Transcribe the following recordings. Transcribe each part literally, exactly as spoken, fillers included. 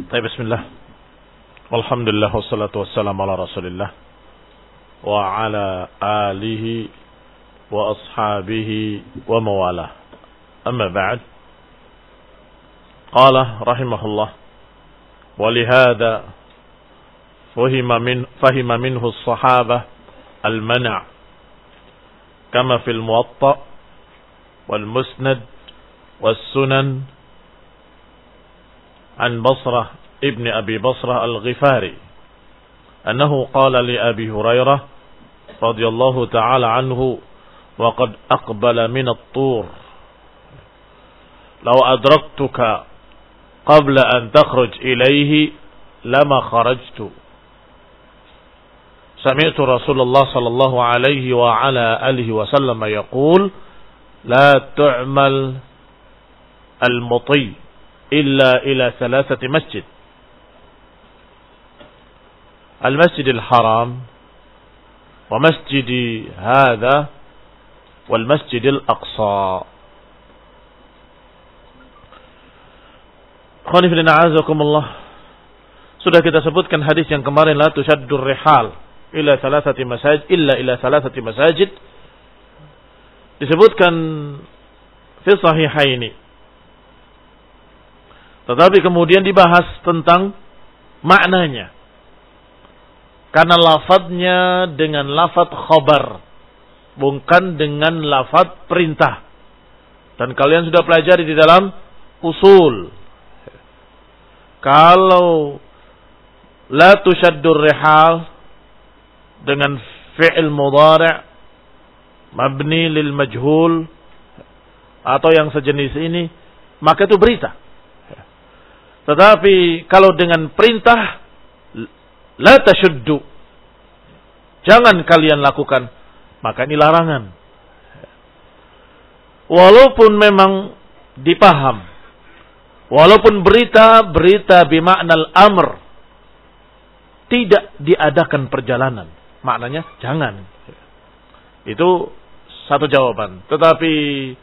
Baik, bismillah. Walhamdulillah wassalatu wassalamu ala Rasulillah wa ala alihi wa ashabihi wa mawalah. Amma ba'd. Qala rahimahullah wa lihada fahima min fahima minhu as-sahabah al-man' kama fil muwatta wal musnad was sunan عن بصرة ابن أبي بصرة الغفاري أنه قال لأبي هريرة رضي الله تعالى عنه وقد أقبل من الطور لو أدركتك قبل أن تخرج إليه لما خرجت سمعت رسول الله صلى الله عليه وعلى آله وسلم يقول لا تعمل المطي إلا إلى ثلاثة مسجد المسجد الحرام ومسجد هذا والمسجد الأقصى. Khonifidin a'azakumullah. Sudah kita sebutkan hadis yang kemarin, la tushaddur rihal ila thalathati masajid illa ila thalathati masajid. Disebutkan fi sahihaini. Tetapi kemudian dibahas tentang maknanya. Karena lafadznya dengan lafadz khabar, bukan dengan lafadz perintah. Dan kalian sudah pelajari di dalam usul. Kalau la tushaddur rihal dengan fi'il mudhari' mabni lil majhul atau yang sejenis ini, maka itu berita. Tetapi kalau dengan perintah, la tashuddu, jangan kalian lakukan, maka ini larangan. Walaupun memang dipaham, walaupun berita berita bima'nal amr, tidak diadakan perjalanan, maknanya jangan. Itu satu jawaban. Tetapi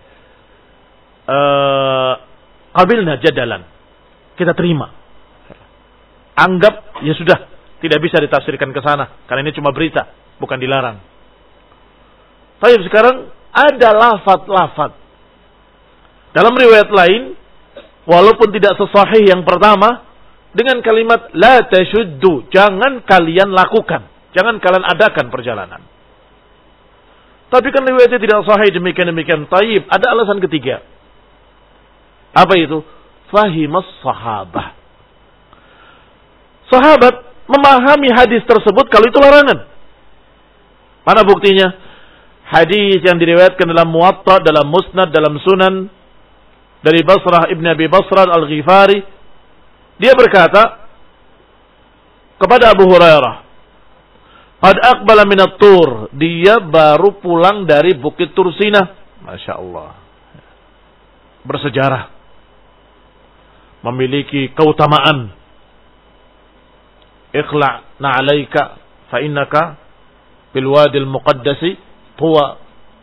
uh, qabilna jadalan, kita terima. Anggap ya sudah, tidak bisa ditafsirkan ke sana karena ini cuma berita, bukan dilarang. Tapi sekarang ada lafaz-lafaz dalam riwayat lain, walaupun tidak sesahih yang pertama, dengan kalimat la tashuddu, jangan kalian lakukan, jangan kalian adakan perjalanan. Tapi kan riwayatnya tidak sahih demikian-demikian. Taib, ada alasan ketiga. Apa itu? Fahimas sahabah. Sahabat memahami hadis tersebut kalau itu larangan. Mana buktinya? Hadis yang diriwayatkan dalam Muwatta, dalam Musnad, dalam Sunan dari Basrah ibn Abi Basrah al-Ghifari. Dia berkata kepada Abu Hurairah, "Qad aqbala min at-Tur." Dia baru pulang dari Bukit Tursinah. Masya Allah. Bersejarah. Memiliki keutamaan. Ikhla' na'alaika fa innaka bil wadil muqaddasi tuwa.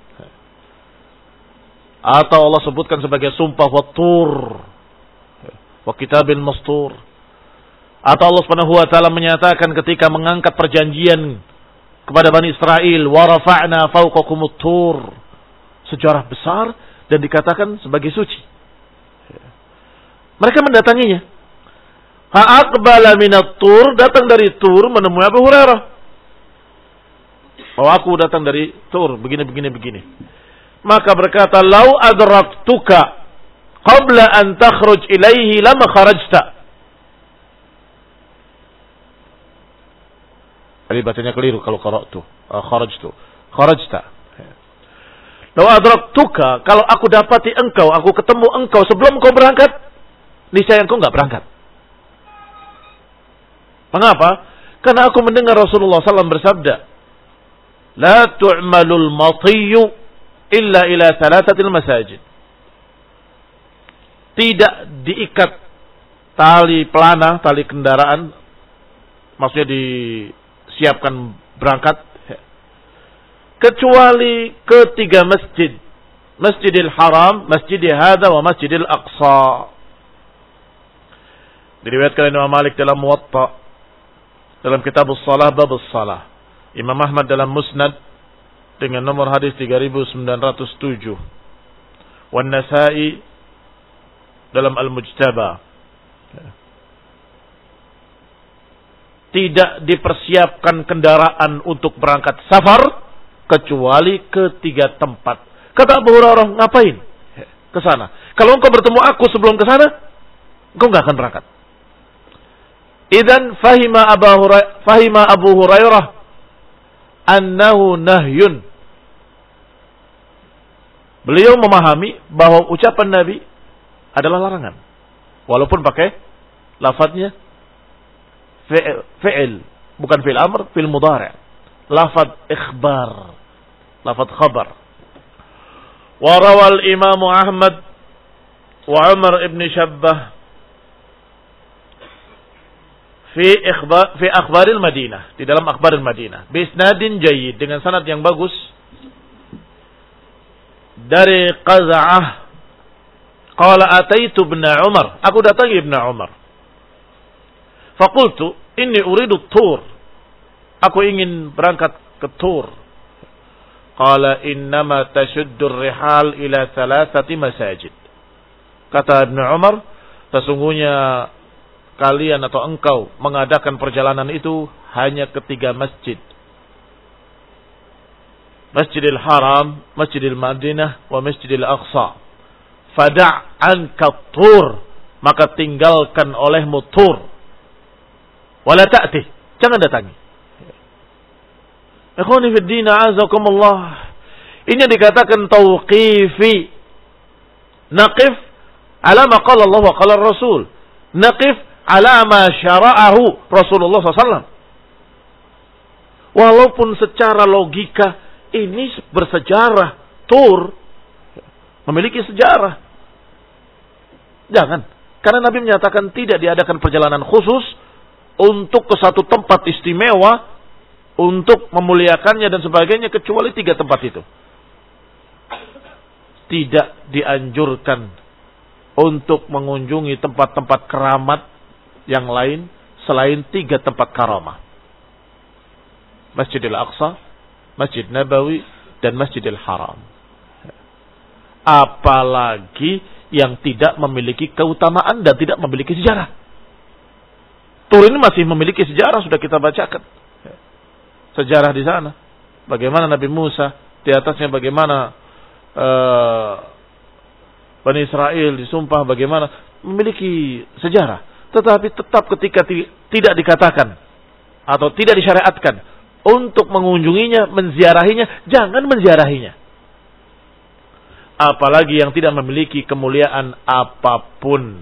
Atau Allah sebutkan sebagai sumpah wa tur wa kitabil mastur. Atau Allah Subhanahu wa taala menyatakan ketika mengangkat perjanjian kepada Bani Israel, wa rafa'na fawqakumut tur. Sejarah besar dan dikatakan sebagai suci. Mereka mendatanginya. Ha'aqbala minat tur, datang dari Tur menemui Abu Hurairah. Oh, aku datang dari Tur, begini, begini, begini. Maka berkata, lau adraktuka qabla an takhruj ilaihi lama kharajta. Tadi bacanya keliru kalau qara'tu. Uh, kharajtu. Kharajta. Lau adraktuka, kalau aku dapati engkau, aku ketemu engkau sebelum kau berangkat, niscaya engkau enggak berangkat. Mengapa? Karena aku mendengar Rasulullah sallallahu alaihi wasallam bersabda, La tu'malul matiyyu illa ila thalathatil masajid. Tidak diikat tali pelana, tali kendaraan, maksudnya disiapkan berangkat, kecuali ketiga masjid. Masjidil Haram, Masjidil Hadza wa Masjidil Aqsa. Diriwayatkan Imam Malik dalam Muwatta, dalam kitab As-Salah, bab As-Salah. Imam Ahmad dalam Musnad dengan nomor hadis tiga ribu sembilan ratus tujuh. Wan Nasa'i dalam Al-Mujtaba. Tidak dipersiapkan kendaraan untuk berangkat safar kecuali ke tiga tempat. Kata Abu Hurairah, ngapain ke sana? Kalau engkau bertemu aku sebelum ke sana, engkau enggak akan berangkat. Idzan fahima Abu Hurairah, fahima Abu Hurairah annahu nahyun. Beliau memahami bahwa ucapan Nabi adalah larangan. Walaupun pakai lafadznya fi'il, bukan fi'il amr, fi'il mudhari'. Lafadz ikhbar, lafadz khabar. Wa rawal Imam Ahmad wa Umar ibn Shabbah fi ikhbar fi akhbaril Madinah, di dalam akhbaril Madinah, bi isnadin jayyid, dengan sanad yang bagus dari Qaz'ah. Qala ataitu ibn Umar, aku datangi ibn Umar. Faqultu inni uridu tur, aku ingin berangkat ke Tur. Qala innama tashuddur rihal ila thalathati masajid. Kata Ibn Umar, sesungguhnya kalian atau engkau mengadakan perjalanan itu hanya ketiga masjid. Masjidil Haram, Masjidil Madinah, wa Masjidil Aqsa. Fada' anka Tur, maka tinggalkan olehmu Tur. Wala ta'tih, jangan datangi. Ikhwani fid din, a'azakumullah. Ini dikatakan tauqifi. Naqif ala ma qala Allah wa qala Rasul. Naqif ala ma syara'ahu Rasulullah sallallahu alaihi wasallam. Walaupun secara logika ini bersejarah, Tur memiliki sejarah. Jangan, karena Nabi menyatakan tidak diadakan perjalanan khusus untuk ke satu tempat istimewa untuk memuliakannya dan sebagainya kecuali tiga tempat itu. Tidak dianjurkan untuk mengunjungi tempat-tempat keramat yang lain selain tiga tempat karamah. Masjidil Aqsa, Masjid Nabawi, dan Masjidil Haram. Apalagi yang tidak memiliki keutamaan dan tidak memiliki sejarah. Tur ini masih memiliki sejarah, sudah kita bacakan. Sejarah di sana. Bagaimana Nabi Musa, di atasnya bagaimana uh, Bani Israel disumpah, bagaimana memiliki sejarah. Tetapi tetap ketika ti- tidak dikatakan atau tidak disyariatkan untuk mengunjunginya, menziarahinya, jangan menziarahinya. Apalagi yang tidak memiliki kemuliaan apapun.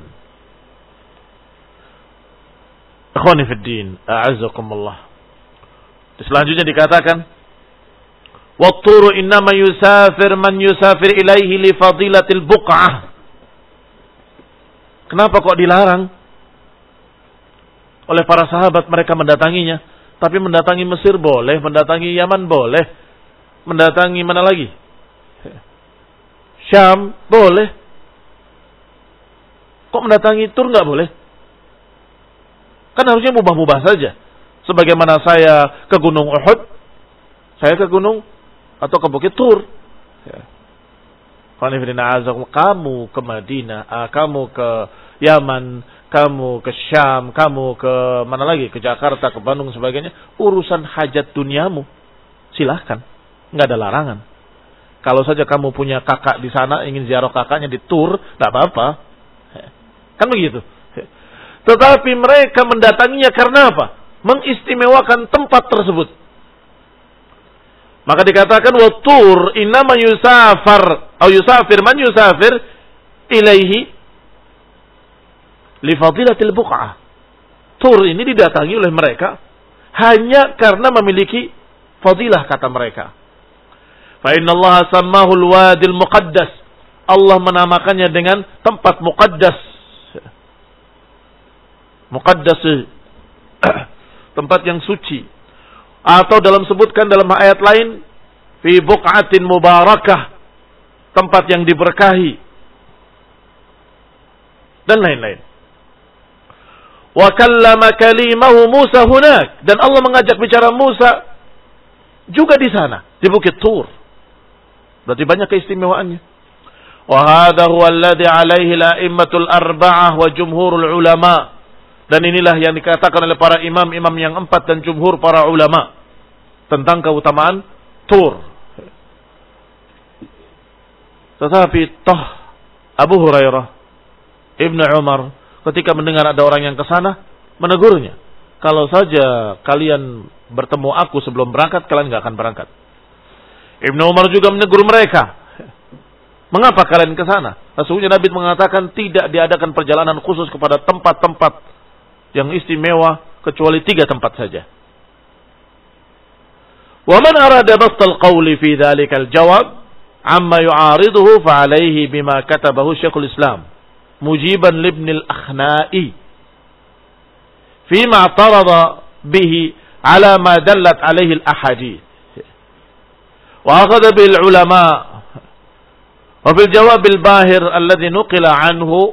Ikhwani fid din, a'azzakumullah. Selanjutnya dikatakan, "Wat-turu innama yusafir man yusafir ilaihi li fadilatil buq'ah." Kenapa kok dilarang oleh para sahabat mereka mendatanginya? Tapi mendatangi Mesir boleh, mendatangi Yaman boleh, mendatangi mana lagi? Syam boleh. Kok mendatangi Tur nggak boleh? Kan harusnya mubah-mubah saja. Sebagaimana saya ke Gunung Uhud, saya ke gunung atau ke Bukit Tur. Ya. Kamu ke Madinah, kamu ke Yaman, kamu ke Syam, kamu ke mana lagi? Ke Jakarta, ke Bandung, sebagainya. Urusan hajat duniamu, silahkan. Nggak ada larangan. Kalau saja kamu punya kakak di sana, ingin ziarah kakaknya di Tur, nggak apa-apa. Kan begitu. Tetapi mereka mendatanginya karena apa? Mengistimewakan tempat tersebut. Maka dikatakan wa Tur innama yusafar atau yusafir man yusafir ilaihi li fadilatil buq'ah. Tur ini didatangi oleh mereka hanya karena memiliki fadilah, kata mereka. Fa innallaha sammahu al-wadil muqaddas. Allah menamakannya dengan tempat muqaddas. Muqaddas tempat yang suci. Atau dalam sebutkan dalam ayat lain, fi buq'atin mubarakah, tempat yang diberkahi, dan lain-lain. Wa kallama kalimahu Musa hunak. Dan Allah mengajak bicara Musa juga di sana, di Bukit Tur. Berarti banyak keistimewaannya. Wa hadha huwa alladhi alaihi al-a'immatul arba'ah wa jumhurul ulama. Dan inilah yang dikatakan oleh para imam-imam yang empat dan jumhur para ulama tentang keutamaan Tur. Tetapi toh Abu Hurairah, Ibnu Umar ketika mendengar ada orang yang ke sana, menegurnya. Kalau saja kalian bertemu aku sebelum berangkat, kalian nggak akan berangkat. Ibnu Umar juga menegur mereka. Mengapa kalian ke sana? Sesungguhnya Nabi mengatakan tidak diadakan perjalanan khusus kepada tempat-tempat yang istimewa kecuali tiga tempat saja. Wa man arada bastal qawli fi dhalikal jawab amma yu'ariduhu fa alayhi bima katabahu Syekhul Islam mujiban libn al-Akhna'i fima i'tarada bihi ala ma dallat alayhi al-ahadith wa akhadha bil ulama wa fil jawab al-bahir alladhi nuqila anhu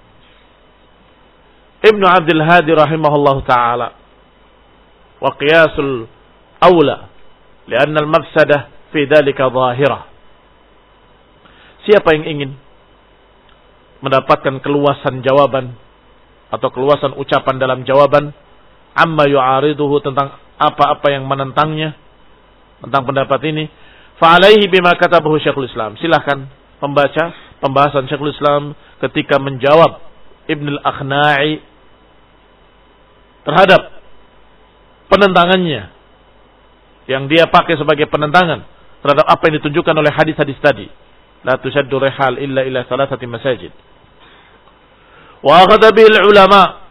Ibnu Abdul Hadi rahimahullah ta'ala wa qiyasul awla lianna al-mafsadah fi dhalika zahirah. Siapa yang ingin mendapatkan keluasan jawaban atau keluasan ucapan dalam jawaban amma yu'ariduhu tentang apa-apa yang menentangnya tentang pendapat ini, fa alaihi bima katabahu Syekhul Islam. Silakan membaca pembahasan Syekhul Islam ketika menjawab Ibn al-Akhna'i terhadap penentangannya yang dia pakai sebagai penentangan terhadap apa yang ditunjukkan oleh hadis-hadis tadi. La tushaddu rihal illa ila thalathati masajid. Wa akhadha bil ulama,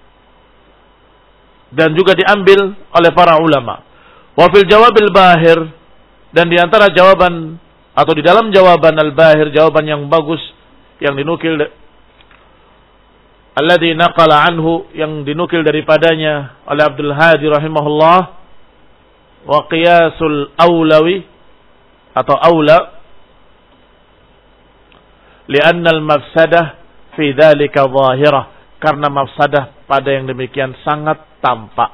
dan juga diambil oleh para ulama. Wa fil jawab al bahir, dan di antara jawaban atau di dalam jawaban al bahir, jawaban yang bagus yang dinukil alladhi naqala anhu, yang dinukil daripadanya oleh Abdul Hadi rahimahullah, wa qiyasul awlawi atau awla li'anna al-mafsadah fi dzalika zahirah, karena mafsadah pada yang demikian sangat tampak.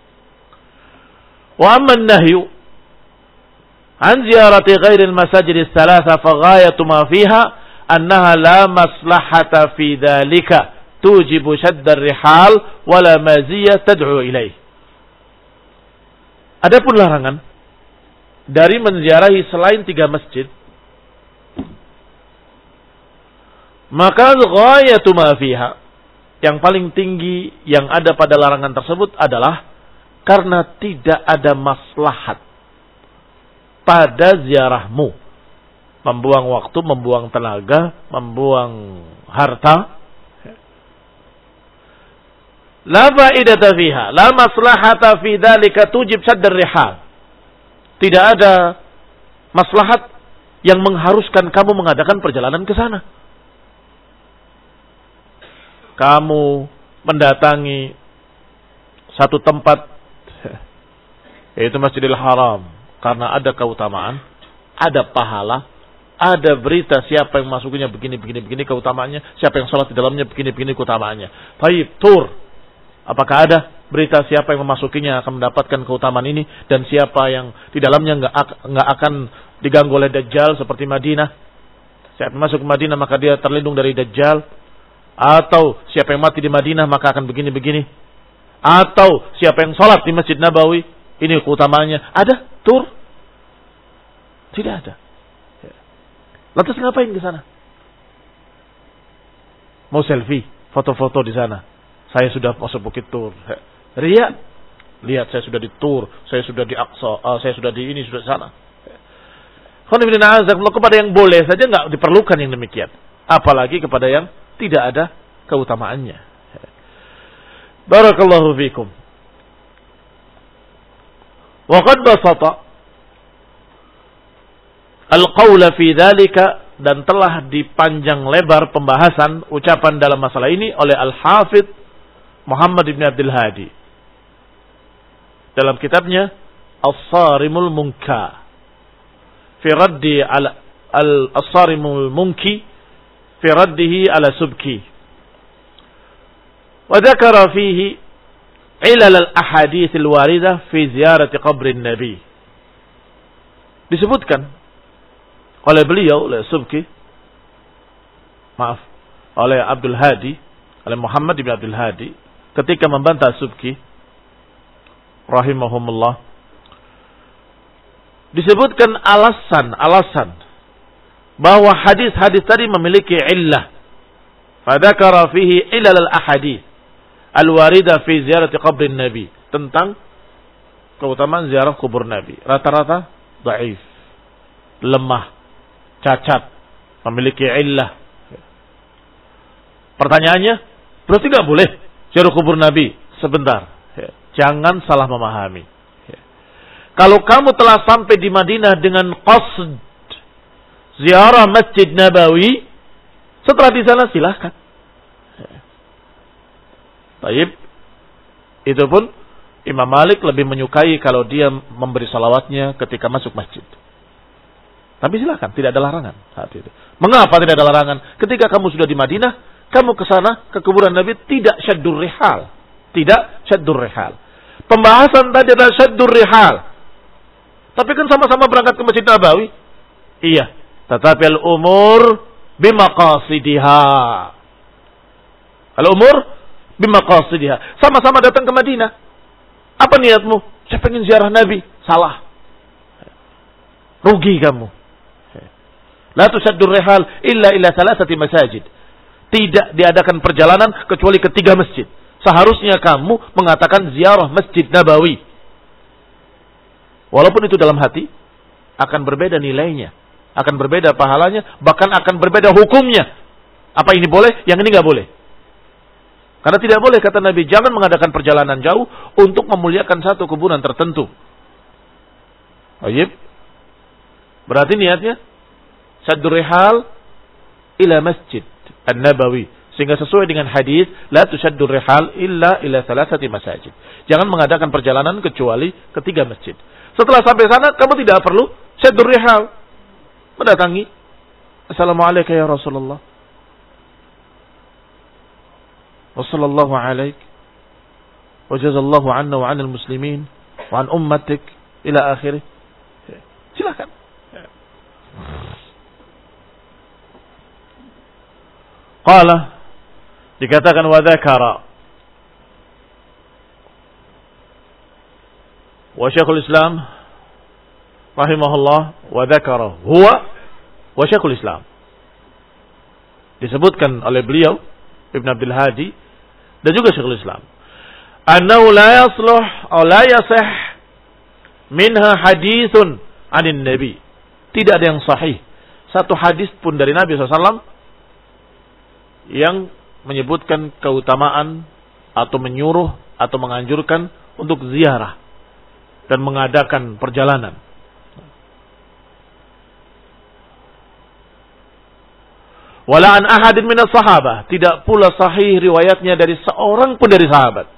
Wa amma an-nahyu an ziyarati ghairi al-masajid ats-tsalatsa fa ghayatu ma fiha annaha la maslahata fi dzalika tujibu shadd ar-rihal wa la maziyya tad'u ilaih. Adapun larangan dari menziarahi selain tiga masjid, maka ghayatu ma fiha, yang paling tinggi yang ada pada larangan tersebut adalah karena tidak ada maslahat pada ziarahmu. Membuang waktu, membuang tenaga, membuang harta. La fa'idata fiha, la maslahata fi dzalika tujib shaddar rihal. Tidak ada maslahat yang mengharuskan kamu mengadakan perjalanan ke sana. Kamu mendatangi satu tempat, yaitu Masjidil Haram, karena ada keutamaan, ada pahala, ada berita siapa yang masukinya begini, begini, begini keutamaannya, siapa yang sholat di dalamnya begini, begini keutamaannya. Taib, Tur, apakah ada berita siapa yang memasukinya akan mendapatkan keutamaan ini, dan siapa yang di dalamnya nggak nggak akan diganggu oleh Dajjal seperti Madinah. Siapa yang masuk ke Madinah maka dia terlindung dari Dajjal. Atau siapa yang mati di Madinah maka akan begini-begini. Atau siapa yang sholat di Masjid Nabawi, ini keutamaannya. Ada? Tur? Tidak ada. Lantas ngapain ke sana? Mau selfie, foto-foto di sana. Saya sudah masuk Bukit Tur. Ria, lihat saya sudah di Tur, saya sudah di Aqsa, uh, saya sudah di ini, sudah di sana. Kepada yang boleh saja nggak diperlukan yang demikian. Apalagi kepada yang tidak ada keutamaannya. Barakallahu fikum. Wa qad basata al-qawla fi dzalika, dan telah dipanjang lebar pembahasan ucapan dalam masalah ini oleh Al-Hafidz Muhammad ibn Abdul Hadi dalam kitabnya As-Sarimul Munka fi raddi ala al-As-Sarimul Munki fi raddihi ala Subki. Wa dzakara fihi ilal al-ahadits al-waridah fi ziyarati qabrin nabi. Disebutkan oleh beliau, oleh Subki, maaf, oleh Abdul Hadi, oleh Muhammad bin Abdul Hadi, ketika membantah Subki rahimahumullah, disebutkan alasan-alasan bahwa hadis-hadis tadi memiliki illah. Fadzakara fihi ilal al-ahadits al-warida fi ziyarati qabrin nabi, tentang keutamaan ziarah kubur nabi. Rata-rata dhaif, lemah, cacat, memiliki illah. Pertanyaannya, berarti tidak boleh ziarah kubur nabi? Sebentar, jangan salah memahami. Kalau kamu telah sampai di Madinah dengan qasd ziarah Masjid Nabawi, setelah di sana silahkan. Taib, itu pun Imam Malik lebih menyukai kalau dia memberi salawatnya ketika masuk masjid. Tapi silakan, tidak ada larangan saat itu. Mengapa tidak ada larangan? Ketika kamu sudah di Madinah, kamu ke sana, ke kuburan Nabi, tidak syaddur rihal. Tidak syaddur rihal. Pembahasan tadi adalah syaddur rihal. Tapi kan sama-sama berangkat ke Masjid Nabawi. Iya, tetapi al-umur bimaqasidiha. Al-umur bimaqasidiha. Sama-sama datang ke Madinah. Apa niatmu? Saya pengen ziarah Nabi. Salah. Rugi kamu. La tusaddur rihal illa ila thalathati masajid. Tidak diadakan perjalanan kecuali ke tiga masjid. Seharusnya kamu mengatakan ziarah Masjid Nabawi. Walaupun itu dalam hati, akan berbeda nilainya, akan berbeda pahalanya, bahkan akan berbeda hukumnya. Apa ini boleh, yang ini nggak boleh. Karena tidak boleh, kata Nabi, jangan mengadakan perjalanan jauh untuk memuliakan satu kuburan tertentu. Wajib. Berarti niatnya saddur rihal ila Masjid An-Nabawi, sehingga sesuai dengan hadis la tusaddur rihal illa ila thalathati masajid. Jangan mengadakan perjalanan kecuali ke tiga masjid. Setelah sampai sana, kamu tidak perlu saddur rihal. Mendatangi, assalamualaikum ya Rasulullah, wa sallallahu alaik, wa jazallahu anna wa anil muslimin, wa an ummatik, ila akhirih. Silakan. Qala, dikatakan wa dzakara, wa Syekhul Islam rahimahullah wa dzakara huwa wa Syekhul Islam, disebutkan oleh beliau Ibn Abdul Hadi dan juga Syekhul Islam, annahu la yasluh aw la yasih minha hadithun anin nabi. Tidak ada yang sahih satu hadis pun dari Nabi shallallahu alaihi wasallam yang menyebutkan keutamaan atau menyuruh atau menganjurkan untuk ziarah dan mengadakan perjalanan. Wala an ahadin minas sahabah, tidak pula sahih riwayatnya dari seorang pun dari sahabat.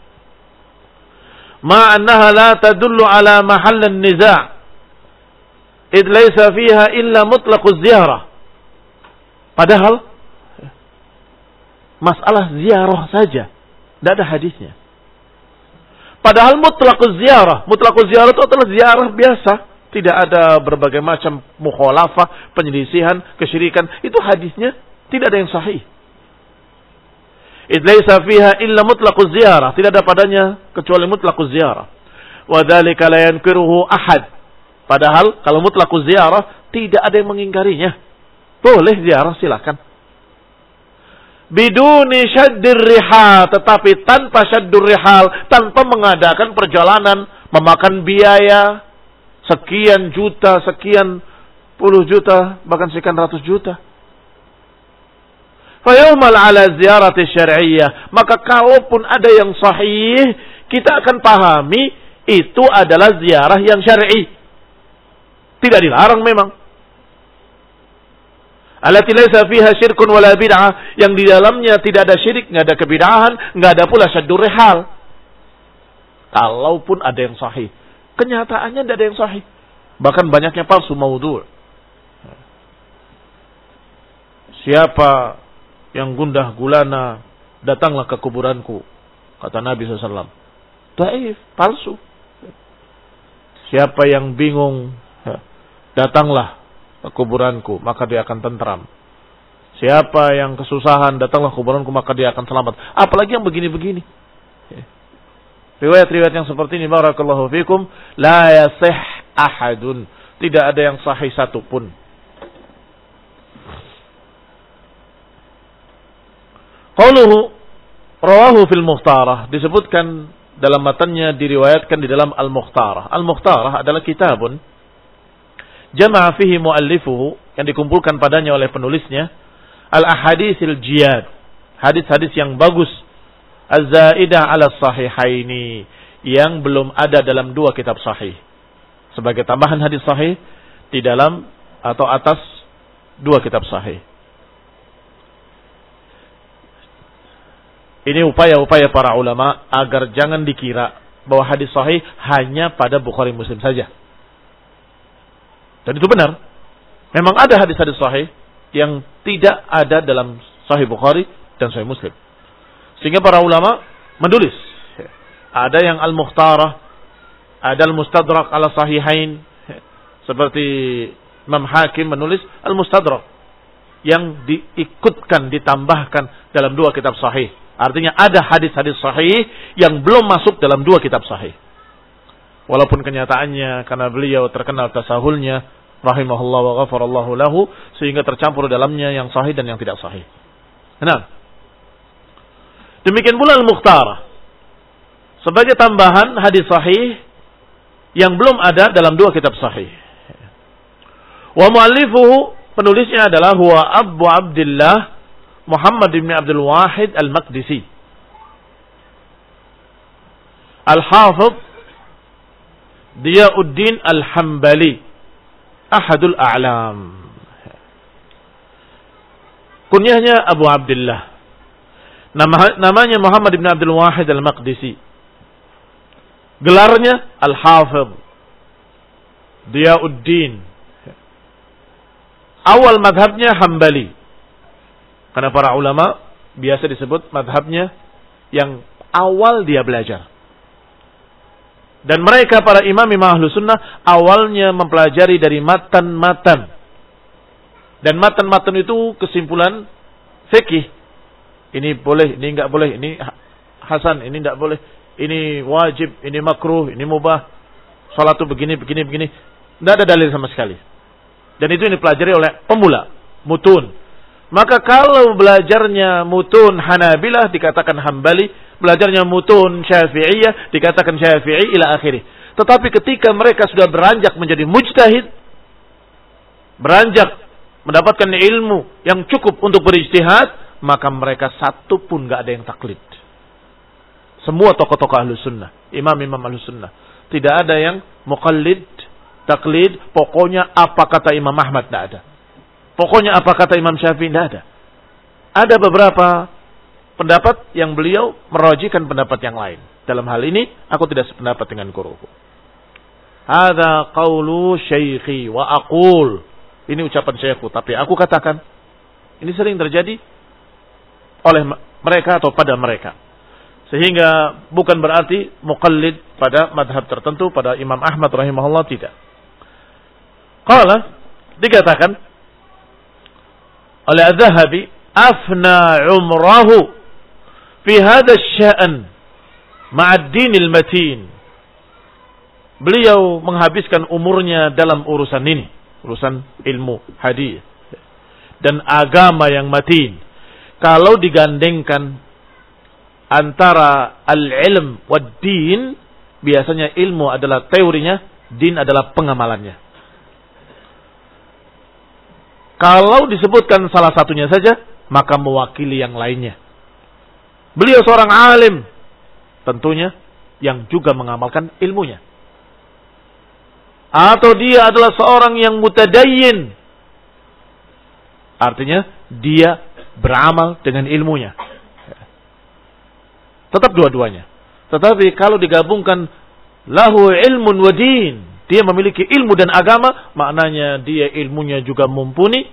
Ma annaha la tadullu ala mahallan niza', id laysa fiha illa mutlaquz ziarah. Padahal masalah ziarah saja, tidak ada hadisnya. Padahal mutlaquz ziarah, mutlaquz ziarah itu adalah ziarah biasa, tidak ada berbagai macam mukhalafah, penyelisihan, kesyirikan. Itu hadisnya tidak ada yang sahih. Id laisa fiha illa mutlaquz ziarah, tidak ada padanya kecuali mutlaquz ziarah. Wa dzalika la yankiruhu ahad. Padahal kalau mutlaquz ziarah tidak ada yang mengingkarinya. Boleh ziarah, silakan. Biduni syaddir rihal, tetapi tanpa syaddur rihal, tanpa mengadakan perjalanan, memakan biaya sekian juta, sekian puluh juta, bahkan sekian ratus juta. Fayumal ala ziyarati syar'iyyah, maka kalaupun ada yang sahih, kita akan pahami itu adalah ziarah yang syar'i. Tidak dilarang memang. Allati laisa fiha syirkun wala bid'ah, yang di dalamnya tidak ada syirik, enggak ada kebid'ahan, enggak ada pula syaddur rihal. Kalaupun ada yang sahih, kenyataannya tidak ada yang sahih. Bahkan banyaknya palsu, maudhu'. Siapa yang gundah gulana, datanglah ke kuburanku. kata Nabi shallallahu alaihi wasallam. Dhaif, palsu. Siapa yang bingung, datanglah ke kuburanku, maka dia akan tentram. Siapa yang kesusahan, datanglah ke kuburanku, maka dia akan selamat. Apalagi yang begini-begini. Riwayat-riwayat yang seperti ini, barakallahu fikum, la yasih ahadun. Tidak ada yang sahih satu pun. Qauluhu rawahu fil Mukhtarah, disebutkan dalam matanya, diriwayatkan di dalam Al-Mukhtarah. Al-Mukhtarah adalah kitabun jama'a fihi muallifuhu, yang dikumpulkan padanya oleh penulisnya al-ahaditsil jiyad, hadis-hadis yang bagus, az-zaidah ala sahihaini, yang belum ada dalam dua kitab sahih, sebagai tambahan hadis sahih di dalam atau atas dua kitab sahih. Ini upaya-upaya para ulama agar jangan dikira bahwa hadis sahih hanya pada Bukhari Muslim saja. Dan itu benar. Memang ada hadis-hadis sahih yang tidak ada dalam Sahih Bukhari dan Sahih Muslim. Sehingga para ulama menulis. Ada yang Al-Mukhtarah, ada Al-Mustadrak ala Sahihain. Seperti Imam Hakim menulis Al-Mustadrak, yang diikutkan, ditambahkan dalam dua kitab sahih. Artinya ada hadis-hadis sahih yang belum masuk dalam dua kitab sahih. Walaupun kenyataannya karena beliau terkenal tasahulnya, rahimahullah wa ghafarallahu lahu, sehingga tercampur dalamnya yang sahih dan yang tidak sahih. Nah, demikian pula Al-Mukhtarah, sebagai tambahan hadis sahih yang belum ada dalam dua kitab sahih. Wa muallifuhu, penulisnya adalah huwa Abu Abdullah Muhammad bin Abdul Wahid Al-Maqdisi Al-Hafidh Diyauddin Al-Hambali Ahadul A'lam. Kunyahnya Abu Abdullah, Nama, namanya Muhammad bin Abdul Wahid Al-Maqdisi, gelarnya Al-Hafidh Diyauddin. Awal madhabnya Hambali, karena para ulama biasa disebut madhabnya yang awal dia belajar. Dan mereka para imam-imam Ahlus Sunnah awalnya mempelajari dari matan-matan. Dan matan-matan itu kesimpulan fikih. Ini boleh, ini enggak boleh, ini hasan, ini enggak boleh, ini wajib, ini makruh, ini mubah. Salat itu begini, begini, begini. Tidak ada dalil sama sekali. Dan itu yang dipelajari oleh pemula, mutun. Maka kalau belajarnya mutun Hanabilah dikatakan Hambali, belajarnya mutun Syafi'iyah dikatakan Syafi'i ila akhirih. Tetapi ketika mereka sudah beranjak menjadi mujtahid, beranjak mendapatkan ilmu yang cukup untuk berijtihad, maka mereka satu pun enggak ada yang taklid. Semua tokoh-tokoh Ahlus Sunnah, imam-imam Ahlus Sunnah, tidak ada yang muqallid, taklid, pokoknya apa kata Imam Ahmad, tidak ada. Pokoknya apa kata Imam Syafi'i, tidak ada. Ada beberapa pendapat yang beliau merajikan pendapat yang lain. Dalam hal ini, aku tidak sependapat dengan guruku. Hadza qaulu syaikhi wa aqul. Ini ucapan syaikhu, tapi aku katakan. Ini sering terjadi oleh mereka atau pada mereka. Sehingga bukan berarti muqallid pada madhab tertentu, pada Imam Ahmad rahimahullah, tidak. Qala, dikatakan oleh Az-Zahabi, afna umrahu fi hadha asy-sya'n ma'ad dinil matin. Beliau menghabiskan umurnya dalam urusan ini, urusan ilmu hadis dan agama yang matin. Kalau digandengkan antara al-ilm wad din, biasanya ilmu adalah teorinya, din adalah pengamalannya. Kalau disebutkan salah satunya saja, maka mewakili yang lainnya. Beliau seorang alim, tentunya yang juga mengamalkan ilmunya. Atau dia adalah seorang yang mutadayyin, artinya dia beramal dengan ilmunya. Tetap dua-duanya. Tetapi kalau digabungkan lahu ilmun wa din, dia memiliki ilmu dan agama, maknanya dia ilmunya juga mumpuni,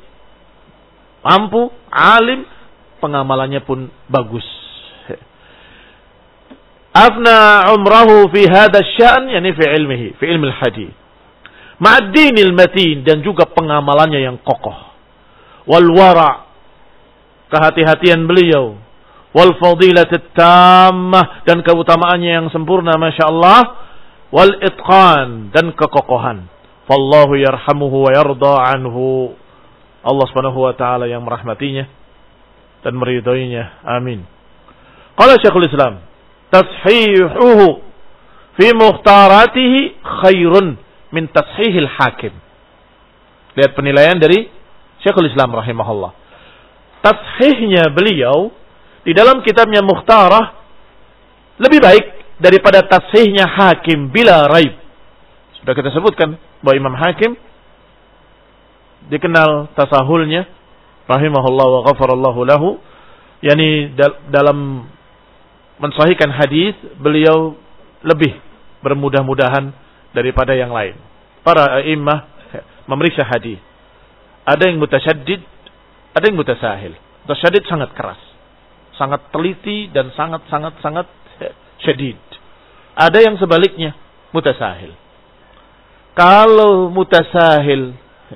mampu, alim, pengamalannya pun bagus. afna umrahu fi hadha asy-sya'n, yani fi ilmihi, fi ilmi al-hadis. Ma'ad-dinil matin, dan juga pengamalannya yang kokoh. Wal wara', kehati-hatian beliau. Wal fadilatit tammah, dan keutamaannya yang sempurna, masyaallah. Wal itqan, dan kekokohan. Fallahu yarhamuhu wa yarda anhu. Allah Subhanahu wa taala yang merahmatinya dan meridhoinya. Amin. Qala Syekhul Islam, tashihuhu fi mukhtaratihi khairun min tashihil hakim. Lihat penilaian dari Syekhul Islam rahimahullah. Tashihnya beliau di dalam kitabnya Mukhtarah lebih baik daripada tashihnya Hakim bila raib. Sudah kita sebutkan bahwa Imam Hakim dikenal tasahulnya rahimahullah wa ghafarallahu lahu, yakni dalam mensahihkan hadis beliau lebih bermudah-mudahan daripada yang lain. Para a'immah memeriksa hadis. Ada yang mutasyaddid, ada yang mutasahil. Mutasyaddid sangat keras, sangat teliti dan sangat-sangat-sangat syadid. Ada yang sebaliknya, mutasahil. Kalau mutasahil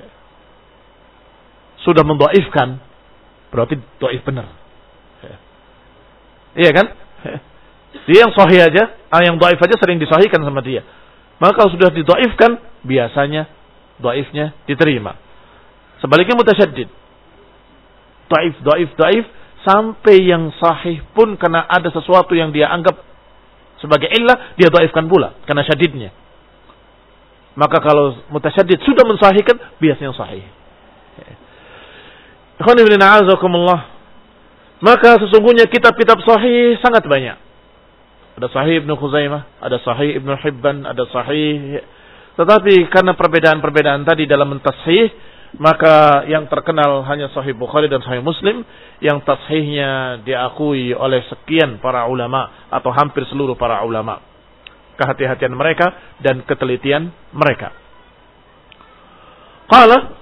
sudah mendhaifkan, berarti dhaif benar. Iya kan? Dia yang sahih aja, yang dhaif aja sering disahihkan sama dia. Maka kalau sudah didhaifkan, biasanya dhaifnya diterima. Sebaliknya mutasyaddid. Dhaif, dhaif, dhaif, sampai yang sahih pun karena ada sesuatu yang dia anggap sebagai illah, dia dhaifkan pula karena syadidnya. Maka kalau mutasyaddid sudah mensahihkan, biasanya sahih. Ikhwan fillah a'azakumullah. Maka sesungguhnya kitab-kitab sahih sangat banyak. Ada Sahih Ibnu Khuzaimah, ada Sahih Ibnu Hibban, ada Sahih. Tetapi karena perbedaan-perbedaan tadi dalam mentashih, maka yang terkenal hanya Sahih Bukhari dan Sahih Muslim, yang tashihnya diakui oleh sekian para ulama atau hampir seluruh para ulama. Kehati-hatian mereka dan ketelitian mereka. Qala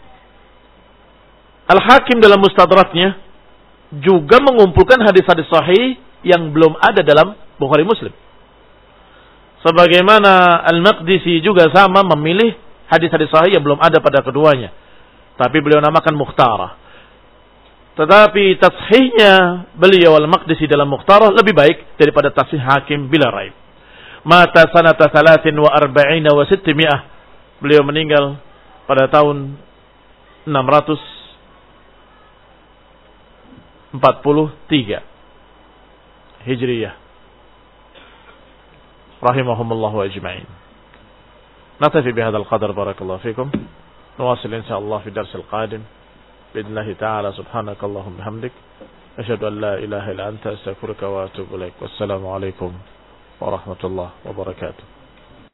Al-Hakim dalam Mustadraknya juga mengumpulkan hadis-hadis sahih yang belum ada dalam Bukhari Muslim. Sebagaimana Al-Maqdisi juga sama memilih hadis-hadis sahih yang belum ada pada keduanya. Tapi beliau namakan Mukhtarah. Tetapi tashihnya beliau Al-Maqdisi dalam Mukhtarah lebih baik daripada tashih Hakim bila raib. Mata sanata thalathin wa arba'ina wa sittimi'ah. Beliau meninggal pada tahun enam ratus empat puluh tiga Hijriyah. Rahimahumullahu ajma'in. Natafi bihadzal qadar, barakallahu fikum. Nuwasil insyaallah fi darsil qadim. Biidhnillahi ta'ala, subhanakallahumma bihamdik, asyhadu an la ilaha illa anta, astaghfiruka wa atubu ilaik. Wassalamu alaikum warahmatullahi wabarakatuh.